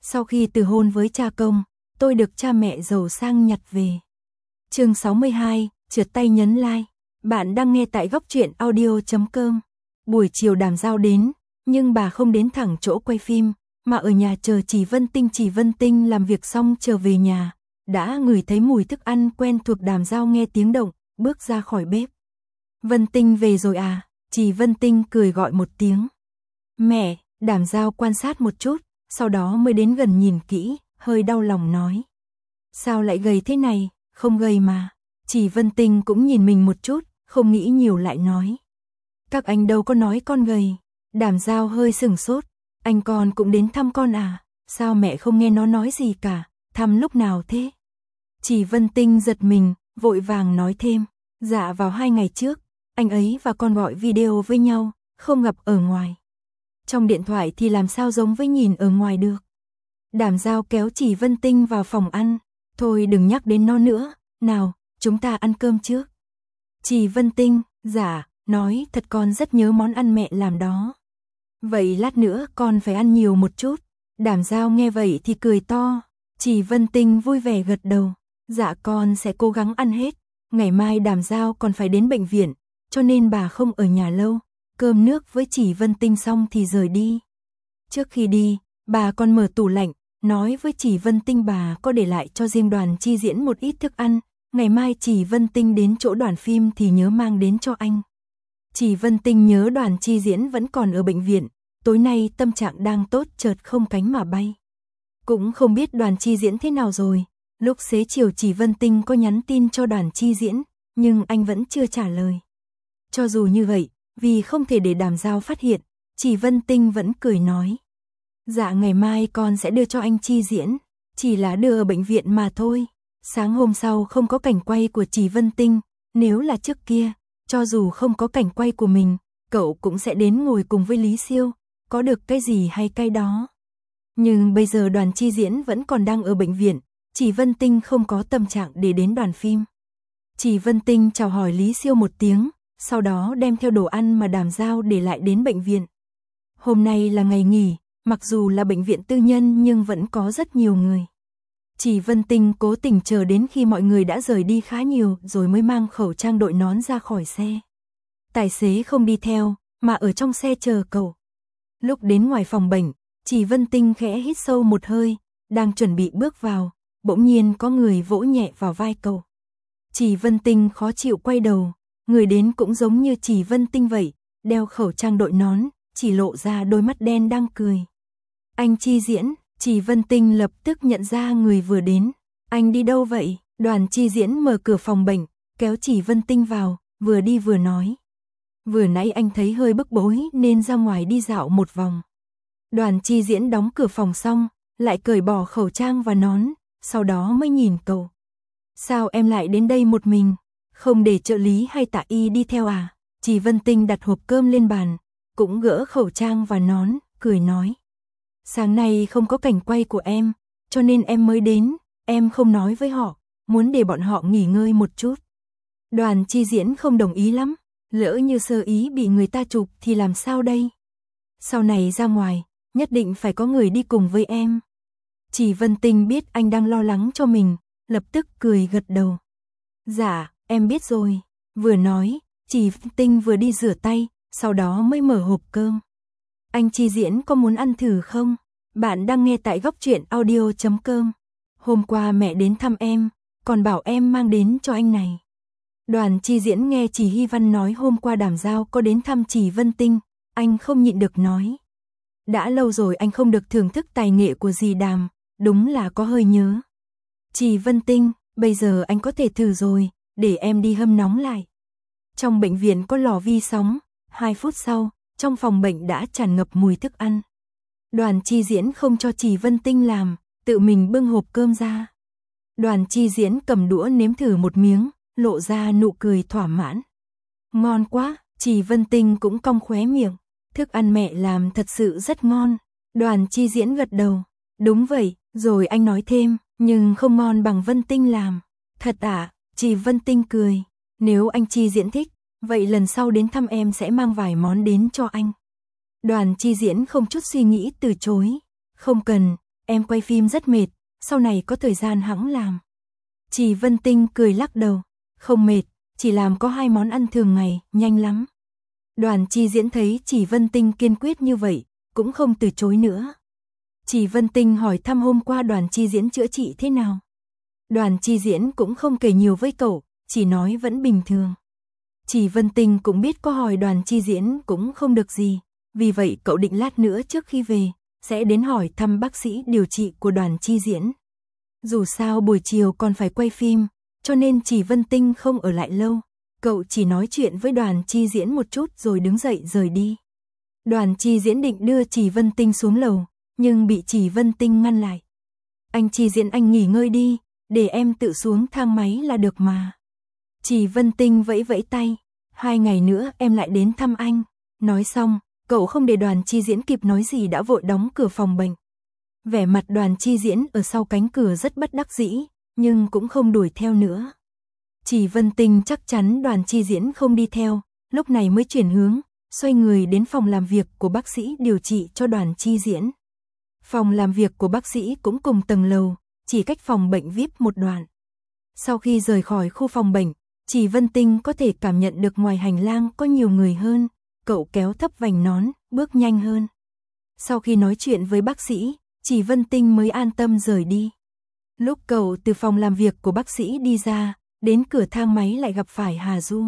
Sau khi từ hôn với cha công, tôi được cha mẹ giàu sang nhặt về. Chương 62, trượt tay nhấn like. Bạn đang nghe tại góc truyện audio.com. Buổi chiều Đàm Giao đến, nhưng bà không đến thẳng chỗ quay phim, mà ở nhà chờ Chỉ Vân Tinh. Chỉ Vân Tinh làm việc xong trở về nhà, đã ngửi thấy mùi thức ăn quen thuộc. Đàm Giao nghe tiếng động, bước ra khỏi bếp. Vân Tinh về rồi à? Chỉ Vân Tinh cười gọi một tiếng. Mẹ. Đàm Giao quan sát một chút, sau đó mới đến gần nhìn kỹ, hơi đau lòng nói. Sao lại gầy thế này? Không gầy mà. Chỉ Vân Tinh cũng nhìn mình một chút, không nghĩ nhiều lại nói. Các anh đâu có nói con gầy. Đàm Giao hơi sửng sốt. Anh con cũng đến thăm con à? Sao mẹ không nghe nó nói gì cả? Thăm lúc nào thế? Chỉ Vân Tinh giật mình, vội vàng nói thêm. Dạ vào 2 ngày trước, anh ấy và con gọi video với nhau, không gặp ở ngoài. Trong điện thoại thì làm sao giống với nhìn ở ngoài được. Đàm Giao kéo Chỉ Vân Tinh vào phòng ăn. Thôi đừng nhắc đến nó nữa, nào, chúng ta ăn cơm trước. Chỉ Vân Tinh, dạ, nói thật con rất nhớ món ăn mẹ làm đó. Vậy lát nữa con phải ăn nhiều một chút. Đàm Giao nghe vậy thì cười to. Chỉ Vân Tinh vui vẻ gật đầu. Dạ con sẽ cố gắng ăn hết. Ngày mai Đàm Giao còn phải đến bệnh viện, cho nên bà không ở nhà lâu. Cơm nước với Chỉ Vân Tinh xong thì rời đi. Trước khi đi, bà còn mở tủ lạnh, nói với Chỉ Vân Tinh bà có để lại cho riêng Đoàn Chi Diễn một ít thức ăn. Ngày mai Chỉ Vân Tinh đến chỗ đoàn phim thì nhớ mang đến cho anh. Chỉ Vân Tinh nhớ Đoàn Chi Diễn vẫn còn ở bệnh viện, tối nay tâm trạng đang tốt chợt không cánh mà bay. Cũng không biết Đoàn Chi Diễn thế nào rồi. Lúc xế chiều Chỉ Vân Tinh có nhắn tin cho Đoàn Chi Diễn, nhưng anh vẫn chưa trả lời. Cho dù như vậy, vì không thể để Đàm Giao phát hiện, Chỉ Vân Tinh vẫn cười nói. Dạ ngày mai con sẽ đưa cho anh Chi Diễn, chỉ là đưa ở bệnh viện mà thôi. Sáng hôm sau không có cảnh quay của Chỉ Vân Tinh, nếu là trước kia, cho dù không có cảnh quay của mình, cậu cũng sẽ đến ngồi cùng với Lý Siêu, có được cái gì hay cái đó. Nhưng bây giờ Đoàn Chi Diễn vẫn còn đang ở bệnh viện, Chỉ Vân Tinh không có tâm trạng để đến đoàn phim. Chỉ Vân Tinh chào hỏi Lý Siêu một tiếng, sau đó đem theo đồ ăn mà Đàm Giao để lại đến bệnh viện. Hôm nay là ngày nghỉ, mặc dù là bệnh viện tư nhân nhưng vẫn có rất nhiều người. Chỉ Vân Tinh cố tình chờ đến khi mọi người đã rời đi khá nhiều rồi mới mang khẩu trang đội nón ra khỏi xe. Tài xế không đi theo, mà ở trong xe chờ cậu. Lúc đến ngoài phòng bệnh, Chỉ Vân Tinh khẽ hít sâu một hơi, đang chuẩn bị bước vào, bỗng nhiên có người vỗ nhẹ vào vai cậu. Chỉ Vân Tinh khó chịu quay đầu, người đến cũng giống như Chỉ Vân Tinh vậy, đeo khẩu trang đội nón, chỉ lộ ra đôi mắt đen đang cười. Anh Chi Diễn. Chỉ Vân Tinh lập tức nhận ra người vừa đến. Anh đi đâu vậy? Đoàn Chi Diễn mở cửa phòng bệnh, kéo Chỉ Vân Tinh vào, vừa đi vừa nói. Vừa nãy anh thấy hơi bức bối nên ra ngoài đi dạo một vòng. Đoàn Chi Diễn đóng cửa phòng xong, lại cởi bỏ khẩu trang và nón, sau đó mới nhìn cậu. Sao em lại đến đây một mình? Không để trợ lý hay Tạ Y đi theo à? Chỉ Vân Tinh đặt hộp cơm lên bàn, cũng gỡ khẩu trang và nón, cười nói. Sáng nay không có cảnh quay của em, cho nên em mới đến, em không nói với họ, muốn để bọn họ nghỉ ngơi một chút. Đoàn Chi Diễn không đồng ý lắm, lỡ như sơ ý bị người ta chụp thì làm sao đây? Sau này ra ngoài, nhất định phải có người đi cùng với em. Chỉ Vân Tinh biết anh đang lo lắng cho mình, lập tức cười gật đầu. Dạ, em biết rồi. Vừa nói, Chỉ Vân Tinh vừa đi rửa tay, sau đó mới mở hộp cơm. Anh Chi Diễn có muốn ăn thử không? Bạn đang nghe tại góc truyện audio.com. Hôm qua mẹ đến thăm em, còn bảo em mang đến cho anh này. Đoàn Chi Diễn nghe Chỉ Hy Văn nói hôm qua Đàm Giao có đến thăm Chỉ Vân Tinh, anh không nhịn được nói. Đã lâu rồi anh không được thưởng thức tài nghệ của dì Đàm, đúng là có hơi nhớ. Chỉ Vân Tinh, bây giờ anh có thể thử rồi, để em đi hâm nóng lại. Trong bệnh viện có lò vi sóng, 2 phút sau, trong phòng bệnh đã tràn ngập mùi thức ăn. Đoàn Chi Diễn không cho Chỉ Vân Tinh làm, tự mình bưng hộp cơm ra. Đoàn Chi Diễn cầm đũa nếm thử một miếng, lộ ra nụ cười thỏa mãn. Ngon quá, Chỉ Vân Tinh cũng cong khóe miệng. Thức ăn mẹ làm thật sự rất ngon. Đoàn Chi Diễn gật đầu. Đúng vậy, rồi anh nói thêm, nhưng không ngon bằng Vân Tinh làm. Thật à? Chỉ Vân Tinh cười. Nếu anh Chi Diễn thích, vậy lần sau đến thăm em sẽ mang vài món đến cho anh. Đoàn Chi Diễn không chút suy nghĩ từ chối. Không cần, em quay phim rất mệt, sau này có thời gian hẵng làm. Chỉ Vân Tinh cười lắc đầu, không mệt, chỉ làm có 2 món ăn thường ngày, nhanh lắm. Đoàn Chi Diễn thấy Chỉ Vân Tinh kiên quyết như vậy, cũng không từ chối nữa. Chỉ Vân Tinh hỏi thăm hôm qua Đoàn Chi Diễn chữa trị thế nào. Đoàn Chi Diễn cũng không kể nhiều với cậu, chỉ nói vẫn bình thường. Chỉ Vân Tinh cũng biết có hỏi Đoàn Chi Diễn cũng không được gì, vì vậy cậu định lát nữa trước khi về, sẽ đến hỏi thăm bác sĩ điều trị của Đoàn Chi Diễn. Dù sao buổi chiều còn phải quay phim, cho nên Chỉ Vân Tinh không ở lại lâu, cậu chỉ nói chuyện với Đoàn Chi Diễn một chút rồi đứng dậy rời đi. Đoàn Chi Diễn định đưa Chỉ Vân Tinh xuống lầu, nhưng bị Chỉ Vân Tinh ngăn lại. Anh Chi Diễn, anh nghỉ ngơi đi, để em tự xuống thang máy là được mà. Chỉ Vân Tinh vẫy vẫy tay, 2 ngày nữa em lại đến thăm anh. Nói xong, cậu không để Đoàn Chi Diễn kịp nói gì đã vội đóng cửa phòng bệnh. Vẻ mặt Đoàn Chi Diễn ở sau cánh cửa rất bất đắc dĩ, nhưng cũng không đuổi theo nữa. Chỉ Vân Tinh chắc chắn Đoàn Chi Diễn không đi theo, lúc này mới chuyển hướng, xoay người đến phòng làm việc của bác sĩ điều trị cho Đoàn Chi Diễn. Phòng làm việc của bác sĩ cũng cùng tầng lầu, chỉ cách phòng bệnh VIP một đoạn. Sau khi rời khỏi khu phòng bệnh, Chỉ Vân Tinh có thể cảm nhận được ngoài hành lang có nhiều người hơn, cậu kéo thấp vành nón, bước nhanh hơn. Sau khi nói chuyện với bác sĩ, Chỉ Vân Tinh mới an tâm rời đi. Lúc cậu từ phòng làm việc của bác sĩ đi ra, đến cửa thang máy lại gặp phải Hà Du.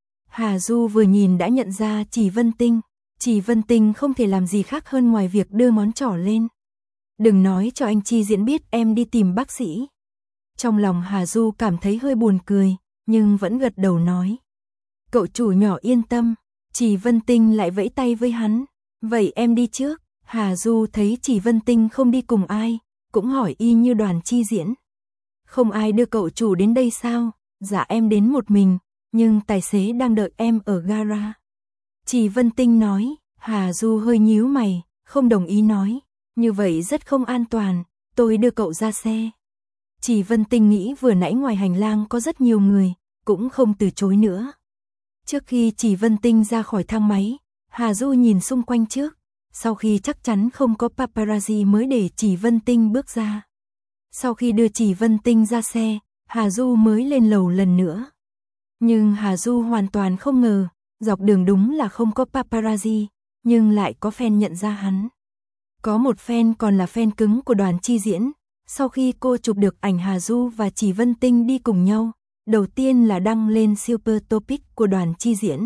Hà Du vừa nhìn đã nhận ra Chỉ Vân Tinh. Chỉ Vân Tinh không thể làm gì khác hơn ngoài việc đưa ngón trỏ lên. Đừng nói cho anh Chi Diễn biết em đi tìm bác sĩ. Trong lòng Hà Du cảm thấy hơi buồn cười, nhưng vẫn gật đầu nói. Cậu chủ nhỏ yên tâm. Chỉ Vân Tinh lại vẫy tay với hắn. Vậy em đi trước. Hà Du thấy Chỉ Vân Tinh không đi cùng ai, cũng hỏi y như Đoàn Chi Diễn. Không ai đưa cậu chủ đến đây sao? Dạ em đến một mình, nhưng tài xế đang đợi em ở gara. Chỉ Vân Tinh nói. Hà Du hơi nhíu mày, không đồng ý nói. Như vậy rất không an toàn, tôi đưa cậu ra xe. Chỉ Vân Tinh nghĩ vừa nãy ngoài hành lang có rất nhiều người, cũng không từ chối nữa. Trước khi Chỉ Vân Tinh ra khỏi thang máy, Hà Du nhìn xung quanh trước, sau khi chắc chắn không có paparazzi mới để Chỉ Vân Tinh bước ra. Sau khi đưa Chỉ Vân Tinh ra xe, Hà Du mới lên lầu lần nữa. Nhưng Hà Du hoàn toàn không ngờ, dọc đường đúng là không có paparazzi, nhưng lại có fan nhận ra hắn. Có một fan còn là fan cứng của Đoàn Chi Diễn. Sau khi cô chụp được ảnh Hà Du và Chỉ Vân Tinh đi cùng nhau, đầu tiên là đăng lên Super Topic của Đoàn Chi Diễn.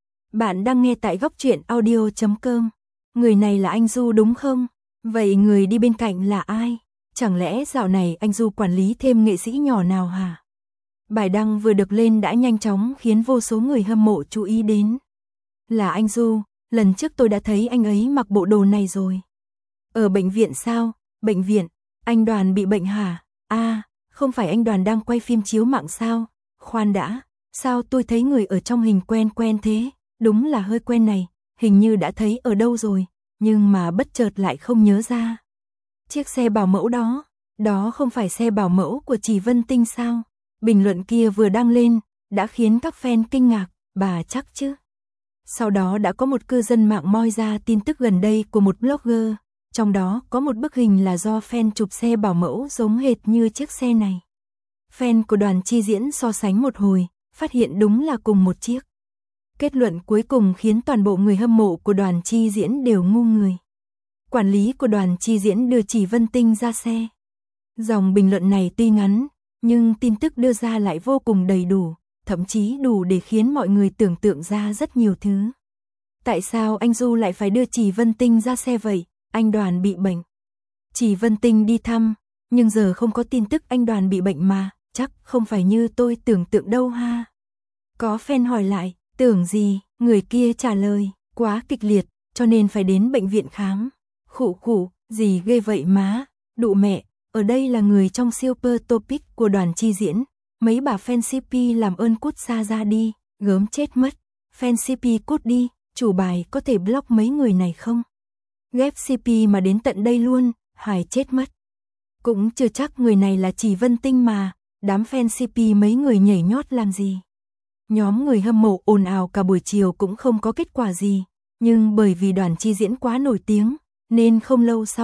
Bạn đang nghe tại góc truyện audio.com. Người này là anh Du đúng không? Vậy người đi bên cạnh là ai? Chẳng lẽ dạo này anh Du quản lý thêm nghệ sĩ nhỏ nào hả? Bài đăng vừa được lên đã nhanh chóng khiến vô số người hâm mộ chú ý đến. Là anh Du, lần trước tôi đã thấy anh ấy mặc bộ đồ này rồi. Ở bệnh viện sao? Bệnh viện? Anh Đoàn bị bệnh hả? À, không phải anh Đoàn đang quay phim chiếu mạng sao? Khoan đã, sao tôi thấy người ở trong hình quen quen thế? Đúng là hơi quen này, hình như đã thấy ở đâu rồi, nhưng mà bất chợt lại không nhớ ra. Chiếc xe bảo mẫu đó, đó không phải xe bảo mẫu của Chỉ Vân Tinh sao? Bình luận kia vừa đăng lên, đã khiến các fan kinh ngạc, bà chắc chứ. Sau đó đã có một cư dân mạng moi ra tin tức gần đây của một blogger, trong đó có một bức hình là do fan chụp xe bảo mẫu giống hệt như chiếc xe này. Fan của Đoàn Chi Diễn so sánh một hồi, phát hiện đúng là cùng một chiếc. Kết luận cuối cùng khiến toàn bộ người hâm mộ của Đoàn Chi Diễn đều ngu người. Quản lý của Đoàn Chi Diễn đưa Chỉ Vân Tinh ra xe. Dòng bình luận này tuy ngắn, nhưng tin tức đưa ra lại vô cùng đầy đủ, thậm chí đủ để khiến mọi người tưởng tượng ra rất nhiều thứ. Tại sao anh Du lại phải đưa Chỉ Vân Tinh ra xe vậy? Anh Đoàn bị bệnh. Chỉ Vân Tinh đi thăm, nhưng giờ không có tin tức anh Đoàn bị bệnh mà, chắc không phải như tôi tưởng tượng đâu ha. Có fan hỏi lại, tưởng gì? Người kia trả lời, quá kịch liệt, cho nên phải đến bệnh viện khám. Khụ khụ, gì ghê vậy má, đụ mẹ, ở đây là người trong Super Topic của Đoàn Chi Diễn. Mấy bà fan CP làm ơn cút xa ra đi, gớm chết mất. Fan CP cút đi, chủ bài có thể block mấy người này không? Ghép CP mà đến tận đây luôn, hài chết mất. Cũng chưa chắc người này là Chỉ Vân Tinh mà, đám fan CP mấy người nhảy nhót làm gì. Nhóm người hâm mộ ồn ào cả buổi chiều cũng không có kết quả gì, nhưng bởi vì Đoàn Chi Diễn quá nổi tiếng, nên không lâu sau,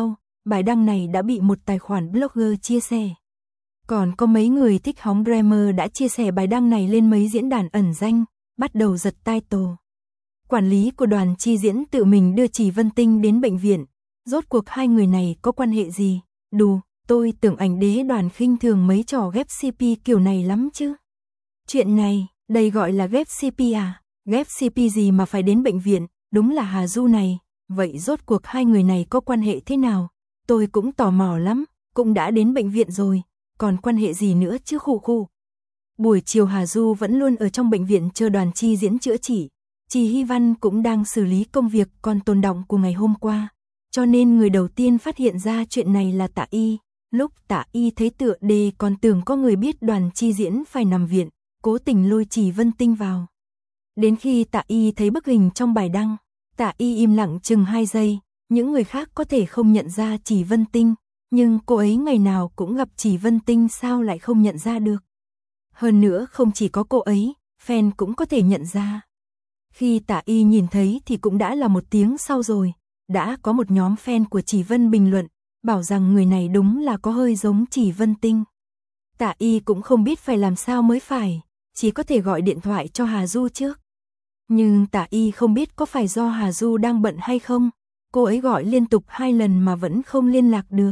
bài đăng này đã bị một tài khoản blogger chia sẻ. Còn có mấy người thích hóng drama đã chia sẻ bài đăng này lên mấy diễn đàn ẩn danh, bắt đầu giật title. Quản lý của Đoàn Chi Diễn tự mình đưa Chỉ Vân Tinh đến bệnh viện. Rốt cuộc hai người này có quan hệ gì? Đù, tôi tưởng ảnh đế Đoàn khinh thường mấy trò ghép CP kiểu này lắm chứ. Chuyện này, đây gọi là ghép CP à? Ghép CP gì mà phải đến bệnh viện, đúng là Hà Du này. Vậy rốt cuộc hai người này có quan hệ thế nào? Tôi cũng tò mò lắm, cũng đã đến bệnh viện rồi, còn quan hệ gì nữa chứ khụ khụ. Buổi chiều Hà Du vẫn luôn ở trong bệnh viện chờ Đoàn Chi Diễn chữa trị. Trì Hy Văn cũng đang xử lý công việc còn tồn đọng của ngày hôm qua. Cho nên người đầu tiên phát hiện ra chuyện này là Tạ Y. Lúc Tạ Y thấy tựa đề còn tưởng có người biết Đoàn Chi Diễn phải nằm viện, cố tình lôi Chỉ Vân Tinh vào. Đến khi Tạ Y thấy bức hình trong bài đăng, Tạ Y im lặng chừng 2 giây, những người khác có thể không nhận ra Chỉ Vân Tinh, nhưng cô ấy ngày nào cũng gặp Chỉ Vân Tinh sao lại không nhận ra được. Hơn nữa không chỉ có cô ấy, fan cũng có thể nhận ra. Khi Tạ Y nhìn thấy thì cũng đã là 1 tiếng sau rồi, đã có một nhóm fan của Chỉ Vân bình luận, bảo rằng người này đúng là có hơi giống Chỉ Vân Tinh. Tạ Y cũng không biết phải làm sao mới phải, chỉ có thể gọi điện thoại cho Hà Du trước. Nhưng Tạ Y không biết có phải do Hà Du đang bận hay không, cô ấy gọi liên tục 2 lần mà vẫn không liên lạc được.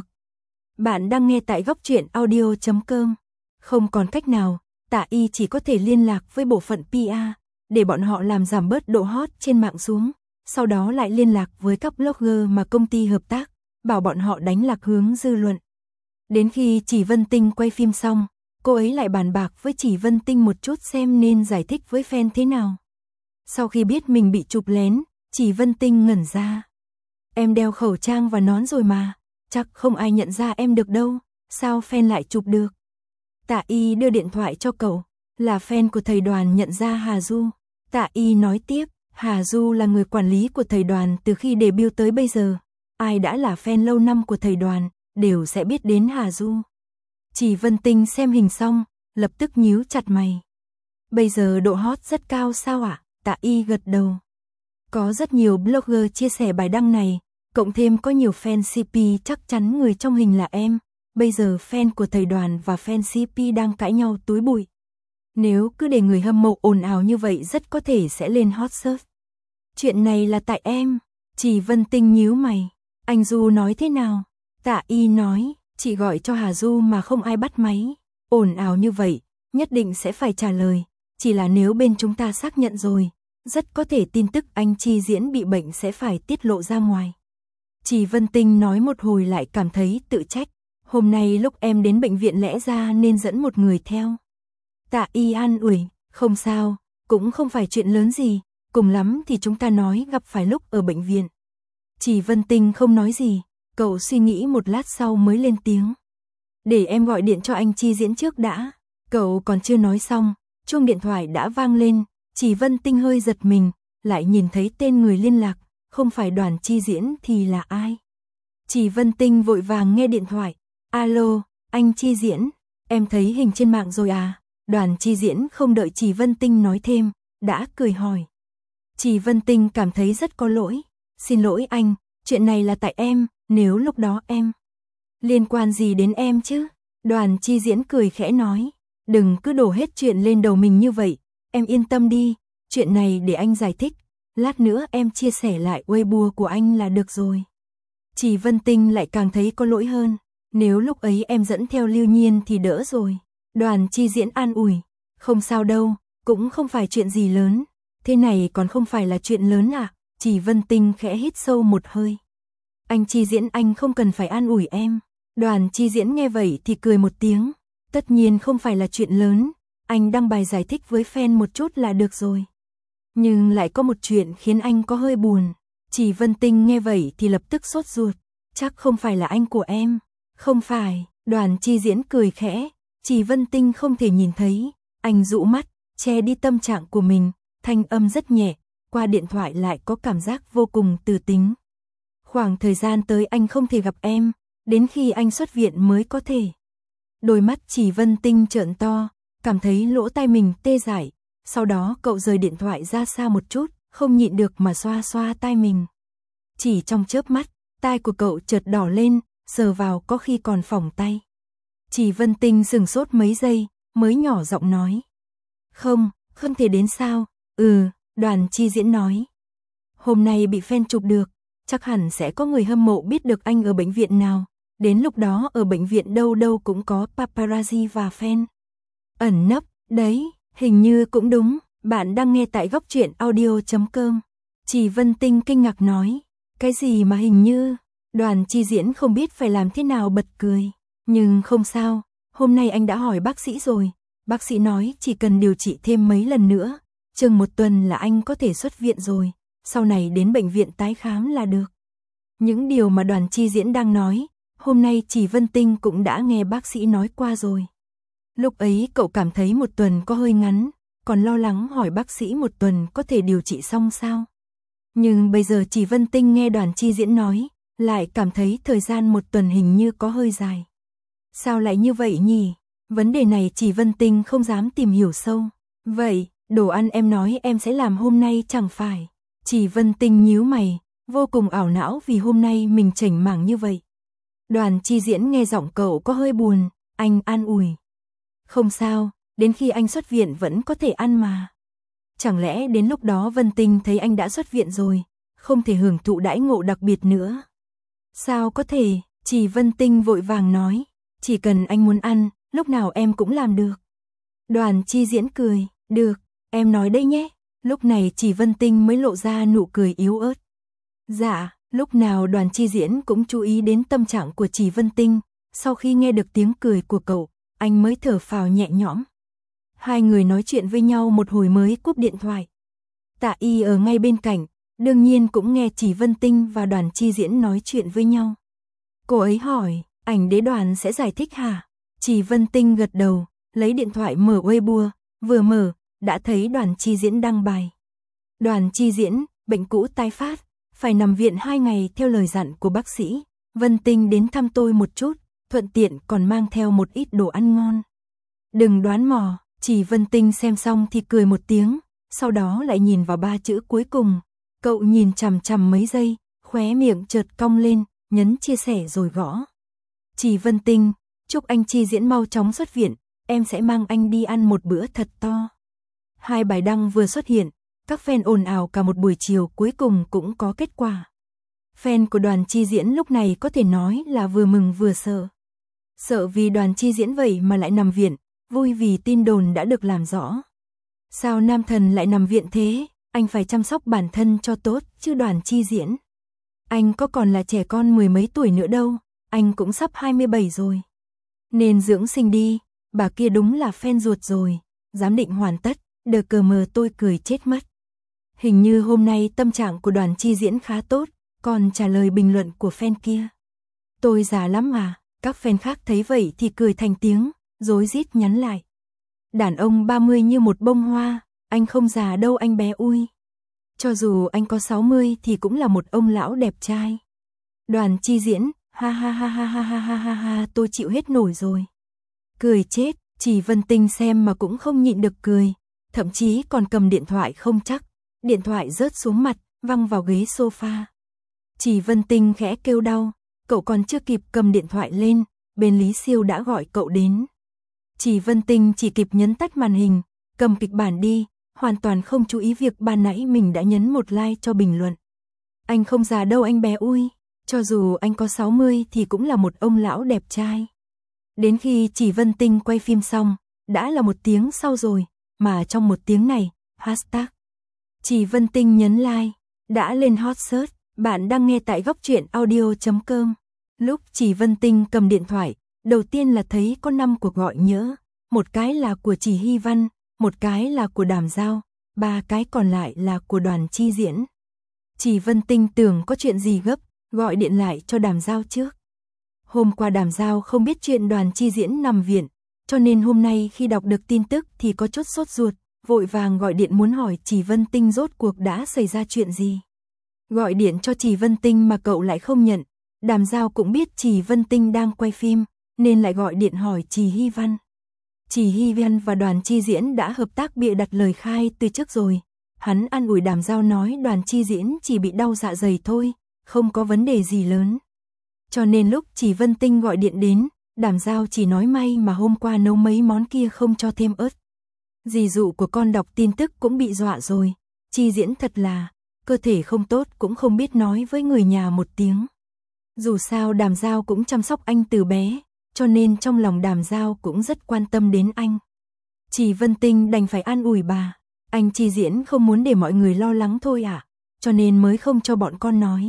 Bạn đang nghe tại góc truyện audio.com. Không còn cách nào, Tạ Y chỉ có thể liên lạc với bộ phận PR, để bọn họ làm giảm bớt độ hot trên mạng xuống, sau đó lại liên lạc với các blogger mà công ty hợp tác, bảo bọn họ đánh lạc hướng dư luận. Đến khi Chỉ Vân Tinh quay phim xong, cô ấy lại bàn bạc với Chỉ Vân Tinh một chút xem nên giải thích với fan thế nào. Sau khi biết mình bị chụp lén, Chỉ Vân Tinh ngẩn ra. Em đeo khẩu trang và nón rồi mà, chắc không ai nhận ra em được đâu, sao fan lại chụp được? Tạ Y đưa điện thoại cho cậu, là fan của thầy Đoàn nhận ra Hà Du. Tạ Y nói tiếp, Hà Du là người quản lý của thầy Đoàn từ khi debut tới bây giờ. Ai đã là fan lâu năm của thầy Đoàn, đều sẽ biết đến Hà Du. Chỉ Vân Tinh xem hình xong, lập tức nhíu chặt mày. Bây giờ độ hot rất cao sao ạ? Tạ Y gật đầu. Có rất nhiều blogger chia sẻ bài đăng này, cộng thêm có nhiều fan CP chắc chắn người trong hình là em. Bây giờ fan của thầy Đoàn và fan CP đang cãi nhau túi bụi. Nếu cứ để người hâm mộ ồn ào như vậy rất có thể sẽ lên hot search. Chuyện này là tại em. Chỉ Vân Tinh nhíu mày. Anh Du nói thế nào? Tạ Y nói, chị gọi cho Hà Du mà không ai bắt máy. Ồn ào như vậy, nhất định sẽ phải trả lời. Chỉ là nếu bên chúng ta xác nhận rồi, rất có thể tin tức anh Chi Diễn bị bệnh sẽ phải tiết lộ ra ngoài. Chỉ Vân Tinh nói một hồi lại cảm thấy tự trách. Hôm nay lúc em đến bệnh viện lẽ ra nên dẫn một người theo. Tạ Y an ủi, không sao, cũng không phải chuyện lớn gì, cùng lắm thì chúng ta nói gặp phải lúc ở bệnh viện. Chỉ Vân Tinh không nói gì, cậu suy nghĩ một lát sau mới lên tiếng. Để em gọi điện cho anh Chi Diễn trước đã. Cậu còn chưa nói xong, chuông điện thoại đã vang lên, Chỉ Vân Tinh hơi giật mình, lại nhìn thấy tên người liên lạc, không phải Đoàn Chi Diễn thì là ai. Chỉ Vân Tinh vội vàng nghe điện thoại. Alo, anh Chi Diễn, em thấy hình trên mạng rồi à? Đoàn Chi Diễn không đợi Chỉ Vân Tinh nói thêm, đã cười hỏi. Chỉ Vân Tinh cảm thấy rất có lỗi. Xin lỗi anh, chuyện này là tại em, nếu lúc đó em. Liên quan gì đến em chứ? Đoàn Chi Diễn cười khẽ nói. Đừng cứ đổ hết chuyện lên đầu mình như vậy, em yên tâm đi, chuyện này để anh giải thích. Lát nữa em chia sẻ lại Weibo của anh là được rồi. Chỉ Vân Tinh lại càng thấy có lỗi hơn. Nếu lúc ấy em dẫn theo Lưu Nhiên thì đỡ rồi. Đoàn Chi Diễn an ủi. Không sao đâu, cũng không phải chuyện gì lớn. Thế này còn không phải là chuyện lớn à? Chỉ Vân Tinh khẽ hít sâu một hơi. Anh Chi Diễn anh không cần phải an ủi em. Đoàn Chi Diễn nghe vậy thì cười một tiếng. Tất nhiên không phải là chuyện lớn. Anh đăng bài giải thích với fan một chút là được rồi. Nhưng lại có một chuyện khiến anh có hơi buồn. Chỉ Vân Tinh nghe vậy thì lập tức sốt ruột. Chắc không phải là anh của em. Không phải, Đoàn Chi Diễn cười khẽ. Chỉ Vân Tinh không thể nhìn thấy. Anh dụ mắt, che đi tâm trạng của mình. Thanh âm rất nhẹ, qua điện thoại lại có cảm giác vô cùng từ tính. Khoảng thời gian tới anh không thể gặp em, đến khi anh xuất viện mới có thể. Đôi mắt Chỉ Vân Tinh trợn to, cảm thấy lỗ tai mình tê dại. Sau đó cậu rời điện thoại ra xa một chút, không nhịn được mà xoa xoa tai mình. Chỉ trong chớp mắt, tai của cậu chợt đỏ lên, sờ vào có khi còn phỏng tay. Chỉ Vân Tinh sừng sốt mấy giây, mới nhỏ giọng nói. Không thể đến sao? Đoàn Chi Diễn nói. Hôm nay bị fan chụp được, chắc hẳn sẽ có người hâm mộ biết được anh ở bệnh viện nào. Đến lúc đó ở bệnh viện đâu đâu cũng có paparazzi và fan. Ẩn nấp, đấy, hình như cũng đúng. Bạn đang nghe tại góc truyện audio.com. Chỉ Vân Tinh kinh ngạc nói. Cái gì mà hình như? Đoàn Chi Diễn không biết phải làm thế nào bật cười. Nhưng không sao, hôm nay anh đã hỏi bác sĩ rồi. Bác sĩ nói chỉ cần điều trị thêm mấy lần nữa, chừng 1 tuần là anh có thể xuất viện rồi. Sau này đến bệnh viện tái khám là được. Những điều mà Đoàn Chi Diễn đang nói, hôm nay Chỉ Vân Tinh cũng đã nghe bác sĩ nói qua rồi. Lúc ấy cậu cảm thấy 1 tuần có hơi ngắn, còn lo lắng hỏi bác sĩ 1 tuần có thể điều trị xong sao. Nhưng bây giờ Chỉ Vân Tinh nghe Đoàn Chi Diễn nói, lại cảm thấy thời gian 1 tuần hình như có hơi dài. Sao lại như vậy nhỉ? Vấn đề này Chỉ Vân Tinh không dám tìm hiểu sâu. Vậy, đồ ăn em nói em sẽ làm hôm nay chẳng phải? Chỉ Vân Tinh nhíu mày, vô cùng ảo não vì hôm nay mình chểnh mảng như vậy. Đoàn Chi Diễn nghe giọng cậu có hơi buồn, anh an ủi. Không sao, đến khi anh xuất viện vẫn có thể ăn mà. Chẳng lẽ đến lúc đó Vân Tinh thấy anh đã xuất viện rồi, không thể hưởng thụ đãi ngộ đặc biệt nữa? Sao có thể? Chỉ Vân Tinh vội vàng nói, chỉ cần anh muốn ăn, lúc nào em cũng làm được. Đoàn Chi Diễn cười, được, em nói đây nhé. Lúc này Chỉ Vân Tinh mới lộ ra nụ cười yếu ớt. Dạ, lúc nào Đoàn Chi Diễn cũng chú ý đến tâm trạng của Chỉ Vân Tinh, sau khi nghe được tiếng cười của cậu, anh mới thở phào nhẹ nhõm. Hai người nói chuyện với nhau một hồi mới cúp điện thoại. Tạ Y ở ngay bên cạnh, đương nhiên cũng nghe Chỉ Vân Tinh và Đoàn Chi Diễn nói chuyện với nhau. Cô ấy hỏi, ảnh đế Đoàn sẽ giải thích hả? Chỉ Vân Tinh gật đầu, lấy điện thoại mở Weibo, vừa mở, đã thấy Đoàn Chi Diễn đăng bài. Đoàn Chi Diễn, bệnh cũ tái phát, phải nằm viện 2 ngày theo lời dặn của bác sĩ. Vân Tinh đến thăm tôi một chút, thuận tiện còn mang theo một ít đồ ăn ngon. Đừng đoán mò, Chỉ Vân Tinh xem xong thì cười một tiếng, sau đó lại nhìn vào 3 chữ cuối cùng. Cậu nhìn chằm chằm mấy giây, khóe miệng chợt cong lên, nhấn chia sẻ rồi gõ. Chỉ Vân Tinh, chúc anh Chi Diễn mau chóng xuất viện, em sẽ mang anh đi ăn một bữa thật to. 2 bài đăng vừa xuất hiện, các fan ồn ào cả một buổi chiều cuối cùng cũng có kết quả. Fan của Đoàn Chi Diễn lúc này có thể nói là vừa mừng vừa sợ. Sợ vì Đoàn Chi Diễn vậy mà lại nằm viện, vui vì tin đồn đã được làm rõ. Sao nam thần lại nằm viện thế, anh phải chăm sóc bản thân cho tốt chứ Đoàn Chi Diễn. Anh có còn là trẻ con 10 mấy tuổi nữa đâu, anh cũng sắp 27 rồi. Nên dưỡng sinh đi, bà kia đúng là fan ruột rồi, giám định hoàn tất, đờ cờ mờ tôi cười chết mất. Hình như hôm nay tâm trạng của Đoàn Chi Diễn khá tốt, còn trả lời bình luận của fan kia. Tôi già lắm à, các fan khác thấy vậy thì cười thành tiếng, rối rít nhắn lại. Đàn ông 30 như một bông hoa, anh không già đâu anh bé ui. Cho dù anh có 60 thì cũng là một ông lão đẹp trai. Đoàn Chi Diễn, ha ha ha ha ha ha ha ha ha, tôi chịu hết nổi rồi. Cười chết, Chỉ Vân Tinh xem mà cũng không nhịn được cười, thậm chí còn cầm điện thoại không chắc. Điện thoại rớt xuống mặt, văng vào ghế sofa. Chỉ Vân Tinh khẽ kêu đau, cậu còn chưa kịp cầm điện thoại lên, bên Lý Siêu đã gọi cậu đến. Chỉ Vân Tinh chỉ kịp nhấn tắt màn hình, cầm kịch bản đi, hoàn toàn không chú ý việc ban nãy mình đã nhấn một like cho bình luận. Anh không già đâu anh bé ui, cho dù anh có 60 thì cũng là một ông lão đẹp trai. Đến khi Chỉ Vân Tinh quay phim xong, đã là 1 tiếng sau rồi, mà trong 1 tiếng này, hashtag Chỉ Vân Tinh nhấn like, đã lên hot search. Bạn đang nghe tại góc truyện audio.com. Lúc Chỉ Vân Tinh cầm điện thoại, đầu tiên là thấy có 5 cuộc gọi nhỡ, một cái là của Chỉ Hy Văn, một cái là của Đàm Giao, 3 cái còn lại là của Đoàn Chi Diễn. Chỉ Vân Tinh tưởng có chuyện gì gấp, gọi điện lại cho Đàm Giao trước. Hôm qua Đàm Giao không biết chuyện Đoàn Chi Diễn nằm viện, cho nên hôm nay khi đọc được tin tức thì có chút sốt ruột, vội vàng gọi điện muốn hỏi Chỉ Vân Tinh rốt cuộc đã xảy ra chuyện gì. Gọi điện cho Chỉ Vân Tinh mà cậu lại không nhận, Đàm Giao cũng biết Chỉ Vân Tinh đang quay phim, nên lại gọi điện hỏi Chỉ Hy Văn. Chỉ Hy Văn và Đoàn Chi Diễn đã hợp tác bịa đặt lời khai từ trước rồi. Hắn an ủi Đàm Giao nói Đoàn Chi Diễn chỉ bị đau dạ dày thôi, không có vấn đề gì lớn. cho nên lúc Chỉ Vân Tinh gọi điện đến, Đàm Giao chỉ nói may mà hôm qua nấu mấy món kia không cho thêm ớt. Dì dụ của con đọc tin tức cũng bị dọa rồi, Chi Diễn thật là, cơ thể không tốt cũng không biết nói với người nhà một tiếng. Dù sao Đàm Giao cũng chăm sóc anh từ bé, cho nên trong lòng Đàm Giao cũng rất quan tâm đến anh. Chỉ Vân Tinh đành phải an ủi bà, anh Chi Diễn không muốn để mọi người lo lắng thôi à, cho nên mới không cho bọn con nói.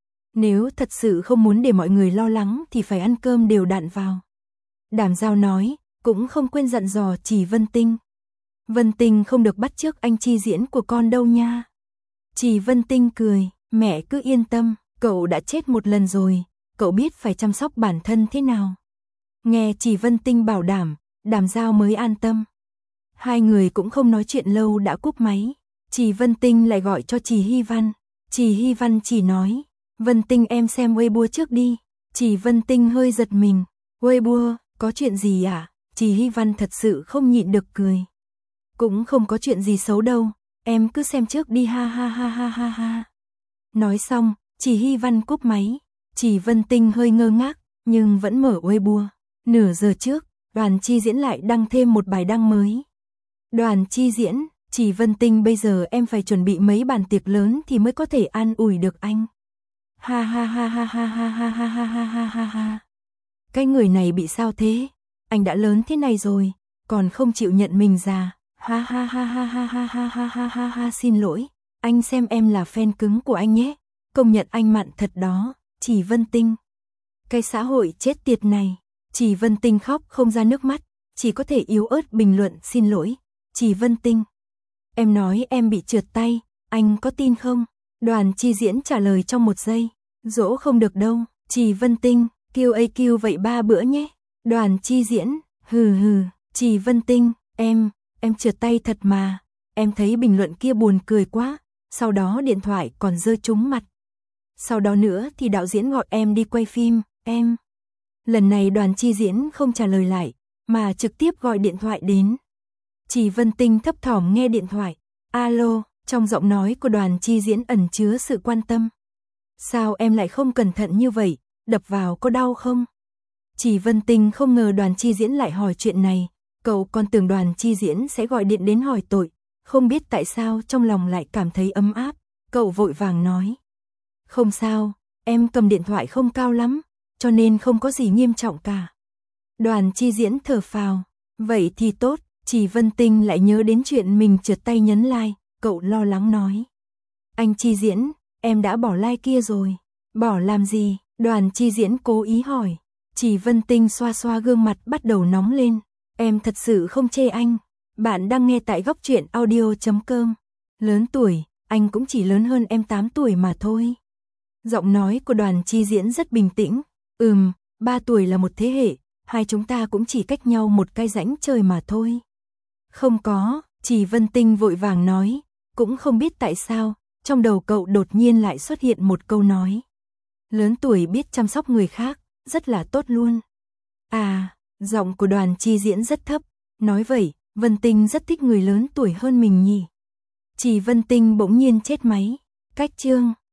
Nếu thật sự không muốn để mọi người lo lắng thì phải ăn cơm đều đặn vào. Đàm Giao nói, cũng không quên dặn dò Chỉ Vân Tinh. Vân Tinh không được bắt chước anh Chi Diễn của con đâu nha. Chỉ Vân Tinh cười, mẹ cứ yên tâm, cậu đã chết một lần rồi, cậu biết phải chăm sóc bản thân thế nào. Nghe Chỉ Vân Tinh bảo đảm, Đàm Giao mới an tâm. Hai người cũng không nói chuyện lâu đã cúp máy. Chỉ Vân Tinh lại gọi cho Chỉ Hy Văn. Chỉ Hy Văn chỉ nói, Vân Tinh em xem Weibo trước đi. Chỉ Vân Tinh hơi giật mình, Weibo, có chuyện gì à? Chỉ Hy Văn thật sự không nhịn được cười. Cũng không có chuyện gì xấu đâu, em cứ xem trước đi ha ha ha ha ha ha. Nói xong, Chỉ Hy Văn cúp máy. Chỉ Vân Tinh hơi ngơ ngác, nhưng vẫn mở Weibo. Nửa giờ trước, Đoàn Chi Diễn lại đăng thêm một bài đăng mới. Đoàn Chi Diễn, Chỉ Vân Tinh bây giờ em phải chuẩn bị mấy bàn tiệc lớn thì mới có thể an ủi được anh. Ha ha ha ha ha ha ha ha ha ha ha ha ha. Cái người này bị sao thế? Anh đã lớn thế này rồi, còn không chịu nhận mình già. Ha ha ha ha ha ha ha ha ha ha ha, xin lỗi, anh xem em là fan cứng của anh nhé. Công nhận anh mặn thật đó, Chỉ Vân Tinh. Cái xã hội chết tiệt này. Chỉ Vân Tinh khóc không ra nước mắt, chỉ có thể yếu ớt bình luận xin lỗi. Chỉ Vân Tinh, em nói em bị trượt tay, anh có tin không? Đoàn Chi Diễn trả lời trong một giây, dỗ không được đâu. Chỉ Vân Tinh, QAQ vậy 3 bữa nhé. Đoàn Chi Diễn, hừ hừ. Chỉ Vân Tinh, em trượt tay thật mà. Em thấy bình luận kia buồn cười quá, sau đó điện thoại còn rơi trúng mặt. Sau đó nữa thì đạo diễn gọi em đi quay phim, em. Lần này Đoàn Chi Diễn không trả lời lại, mà trực tiếp gọi điện thoại đến. Chỉ Vân Tinh thấp thỏm nghe điện thoại. Alo, trong giọng nói của Đoàn Chi Diễn ẩn chứa sự quan tâm. Sao em lại không cẩn thận như vậy, đập vào có đau không? Chỉ Vân Tinh không ngờ Đoàn Chi Diễn lại hỏi chuyện này, cậu còn tưởng Đoàn Chi Diễn sẽ gọi điện đến hỏi tội, không biết tại sao trong lòng lại cảm thấy ấm áp, cậu vội vàng nói. Không sao, em cầm điện thoại không cao lắm, cho nên không có gì nghiêm trọng cả. Đoàn Chi Diễn thở phào, vậy thì tốt. Chỉ Vân Tinh lại nhớ đến chuyện mình trượt tay nhấn like, cậu lo lắng nói. Anh Chi Diễn, em đã bỏ like kia rồi. Bỏ làm gì? Đoàn Chi Diễn cố ý hỏi. Chỉ Vân Tinh xoa xoa gương mặt bắt đầu nóng lên. Em thật sự không chê anh. Bạn đang nghe tại góc truyện audio.com. Lớn tuổi, anh cũng chỉ lớn hơn em 8 tuổi mà thôi. Giọng nói của Đoàn Chi Diễn rất bình tĩnh. 3 tuổi là một thế hệ, hai chúng ta cũng chỉ cách nhau một cái rãnh trời mà thôi. Không có, Chỉ Vân Tinh vội vàng nói, cũng không biết tại sao, trong đầu cậu đột nhiên lại xuất hiện một câu nói. Lớn tuổi biết chăm sóc người khác, rất là tốt luôn. À, giọng của Đoàn Chi Diễn rất thấp, nói vậy, Vân Tinh rất thích người lớn tuổi hơn mình nhỉ. Chỉ Vân Tinh bỗng nhiên chết máy, cách chương.